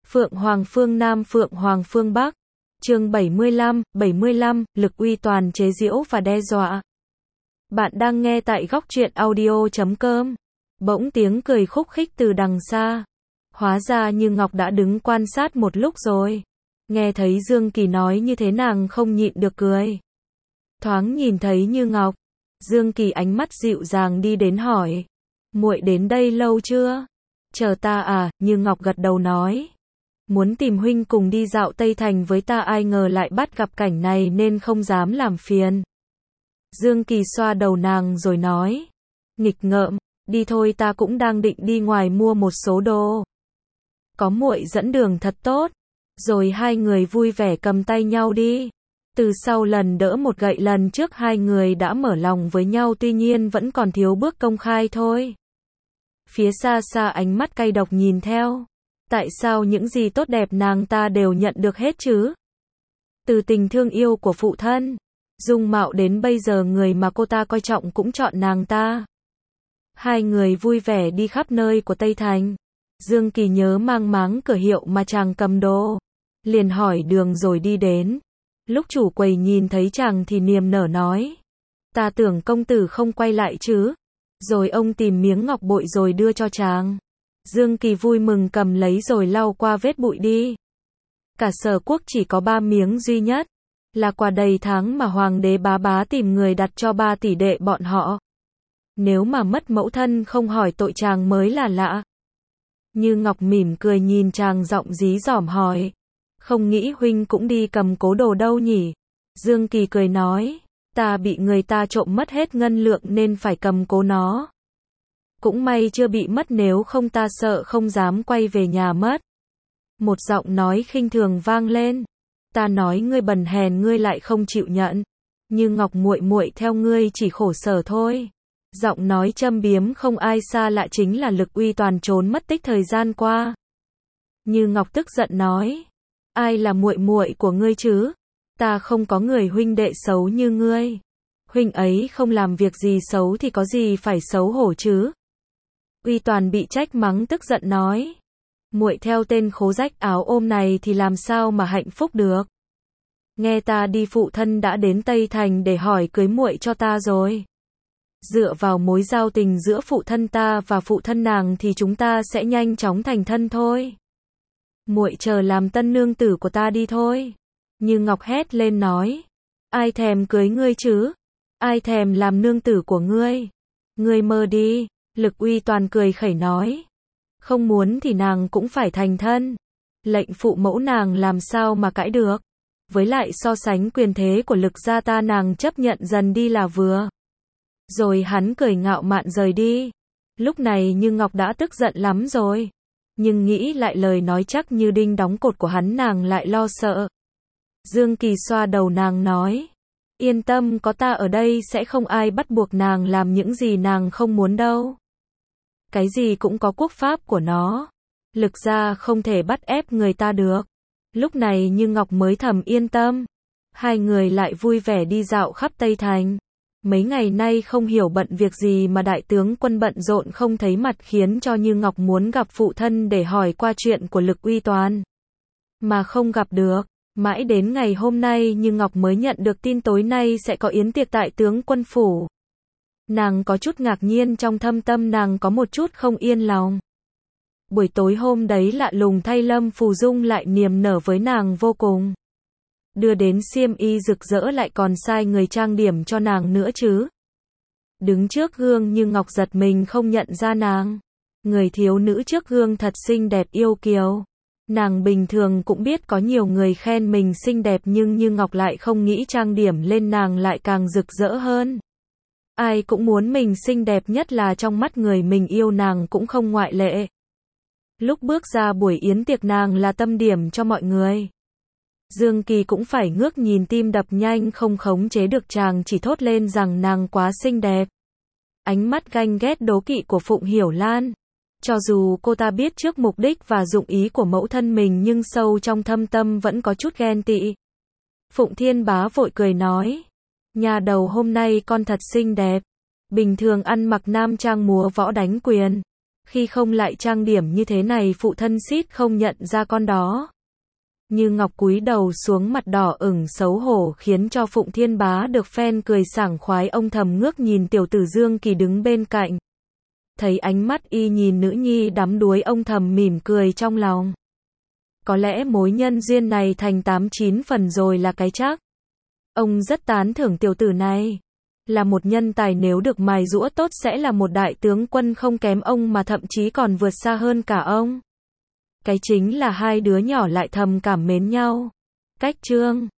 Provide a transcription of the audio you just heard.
Phượng Hoàng phương Nam Phượng Hoàng phương Bắc. Chương 75, lực uy toàn chế giễu và đe dọa. Bạn đang nghe tại góc truyện audio.com. Bỗng tiếng cười khúc khích từ đằng xa. Hóa ra Như Ngọc đã đứng quan sát một lúc rồi. Nghe thấy Dương Kỳ nói như thế nàng không nhịn được cười. Thoáng nhìn thấy Như Ngọc, Dương Kỳ ánh mắt dịu dàng đi đến hỏi: "Muội đến đây lâu chưa?" "Chờ ta à?" Như Ngọc gật đầu nói. "Muốn tìm huynh cùng đi dạo Tây Thành với ta, ai ngờ lại bắt gặp cảnh này nên không dám làm phiền." Dương Kỳ xoa đầu nàng rồi nói: "Nghịch ngợm, đi thôi, ta cũng đang định đi ngoài mua một số đồ. Có muội dẫn đường thật tốt." Rồi hai người vui vẻ cầm tay nhau đi. Từ sau lần đỡ một gậy lần trước, hai người đã mở lòng với nhau, tuy nhiên vẫn còn thiếu bước công khai thôi. Phía xa xa ánh mắt cay độc nhìn theo. Tại sao những gì tốt đẹp nàng ta đều nhận được hết chứ? Từ tình thương yêu của phụ thân, dung mạo đến bây giờ người mà cô ta coi trọng cũng chọn nàng ta. Hai người vui vẻ đi khắp nơi của Tây Thành. Dương Kỳ nhớ mang máng cửa hiệu mà chàng cầm đồ, liền hỏi đường rồi đi đến. Lúc chủ quầy nhìn thấy chàng thì niềm nở nói: "Ta tưởng công tử không quay lại chứ." Rồi ông tìm miếng ngọc bội rồi đưa cho chàng. Dương Kỳ vui mừng cầm lấy rồi lau qua vết bụi đi. Cả Sở Quốc chỉ có 3 miếng duy nhất, là quà đầy tháng mà hoàng đế bá bá tìm người đặt cho 3 tỷ đệ bọn họ. Nếu mà mất mẫu thân không hỏi tội chàng mới là lạ. Như Ngọc mỉm cười nhìn chàng, giọng dí dỏm hỏi: "Không nghĩ huynh cũng đi cầm cố đồ đâu nhỉ?" Dương Kỳ cười nói: "Ta bị người ta trộm mất hết ngân lượng nên phải cầm cố nó. Cũng may chưa bị mất, nếu không ta sợ không dám quay về nhà mất." Một giọng nói khinh thường vang lên: "Ta nói ngươi bần hèn, ngươi lại không chịu nhận. Như Ngọc muội muội theo ngươi chỉ khổ sở thôi." Giọng nói châm biếm không ai xa lạ chính là Lực Uy Toàn trốn mất tích thời gian qua. Như Ngọc tức giận nói: "Ai là muội muội của ngươi chứ? Ta không có người huynh đệ xấu như ngươi. Huynh ấy không làm việc gì xấu thì có gì phải xấu hổ chứ?" Uy Toàn bị trách mắng tức giận nói: "Muội theo tên khố rách áo ôm này thì làm sao mà hạnh phúc được? Nghe ta đi, phụ thân đã đến Tây Thành để hỏi cưới muội cho ta rồi. Dựa vào mối giao tình giữa phụ thân ta và phụ thân nàng thì chúng ta sẽ nhanh chóng thành thân thôi. Muội chờ làm tân nương tử của ta đi thôi." Như Ngọc hét lên nói: "Ai thèm cưới ngươi chứ? Ai thèm làm nương tử của ngươi? Ngươi mơ đi." Lực Uy Toàn cười khẩy nói: "Không muốn thì nàng cũng phải thành thân. Lệnh phụ mẫu nàng làm sao mà cãi được. Với lại so sánh quyền thế của Lực gia ta, nàng chấp nhận dần đi là vừa." Rồi hắn cười ngạo mạn rời đi. Lúc này Như Ngọc đã tức giận lắm rồi. Nhưng nghĩ lại lời nói chắc như đinh đóng cột của hắn, nàng lại lo sợ. Dương Kỳ xoa đầu nàng nói: "Yên tâm, có ta ở đây sẽ không ai bắt buộc nàng làm những gì nàng không muốn đâu. Cái gì cũng có quốc pháp của nó. Lực gia không thể bắt ép người ta được." Lúc này Như Ngọc mới thầm yên tâm. Hai người lại vui vẻ đi dạo khắp Tây Thành. Mấy ngày nay không hiểu bận việc gì mà đại tướng quân bận rộn không thấy mặt, khiến cho Như Ngọc muốn gặp phụ thân để hỏi qua chuyện của Lực Uy Toàn, mà không gặp được. Mãi đến ngày hôm nay Như Ngọc mới nhận được tin tối nay sẽ có yến tiệc tại tướng quân phủ. Nàng có chút ngạc nhiên, trong thâm tâm nàng có một chút không yên lòng. Buổi tối hôm đấy lạ lùng thay, Lâm Phù Dung lại niềm nở với nàng vô cùng. Đưa đến xiêm y rực rỡ, lại còn sai người trang điểm cho nàng nữa chứ. Đứng trước gương Như Ngọc giật mình không nhận ra nàng. Người thiếu nữ trước gương thật xinh đẹp yêu kiều. Nàng bình thường cũng biết có nhiều người khen mình xinh đẹp, nhưng Như Ngọc lại không nghĩ trang điểm lên nàng lại càng rực rỡ hơn. Ai cũng muốn mình xinh đẹp, nhất là trong mắt người mình yêu, nàng cũng không ngoại lệ. Lúc bước ra buổi yến tiệc, nàng là tâm điểm cho mọi người. Dương Kỳ cũng phải ngước nhìn, tim đập nhanh không khống chế được, chàng chỉ thốt lên rằng nàng quá xinh đẹp. Ánh mắt ganh ghét đố kỵ của Phụng Hiểu Lan. Cho dù cô ta biết trước mục đích và dụng ý của mẫu thân mình, nhưng sâu trong thâm tâm vẫn có chút ghen tị. Phụng Thiên Bá vội cười nói: "Nhà đầu hôm nay con thật xinh đẹp. Bình thường ăn mặc nam trang múa võ đánh quyền, Khi không lại trang điểm như thế này phụ thân xít không nhận ra con đó. Như Ngọc cúi đầu xuống mặt đỏ ửng xấu hổ khiến cho Phụng Thiên Bá được phen cười sảng khoái, ông thầm ngước nhìn tiểu tử Dương Kỳ đứng bên cạnh. Thấy ánh mắt y nhìn nữ nhi đắm đuối, ông thầm mỉm cười trong lòng. Có lẽ mối nhân duyên này thành 8-9 phần rồi là cái chắc. Ông rất tán thưởng tiểu tử này. Là một nhân tài, nếu được mài giũa tốt sẽ là một đại tướng quân không kém ông mà thậm chí còn vượt xa hơn cả ông. Cái chính là hai đứa nhỏ lại thầm cảm mến nhau. Cách chương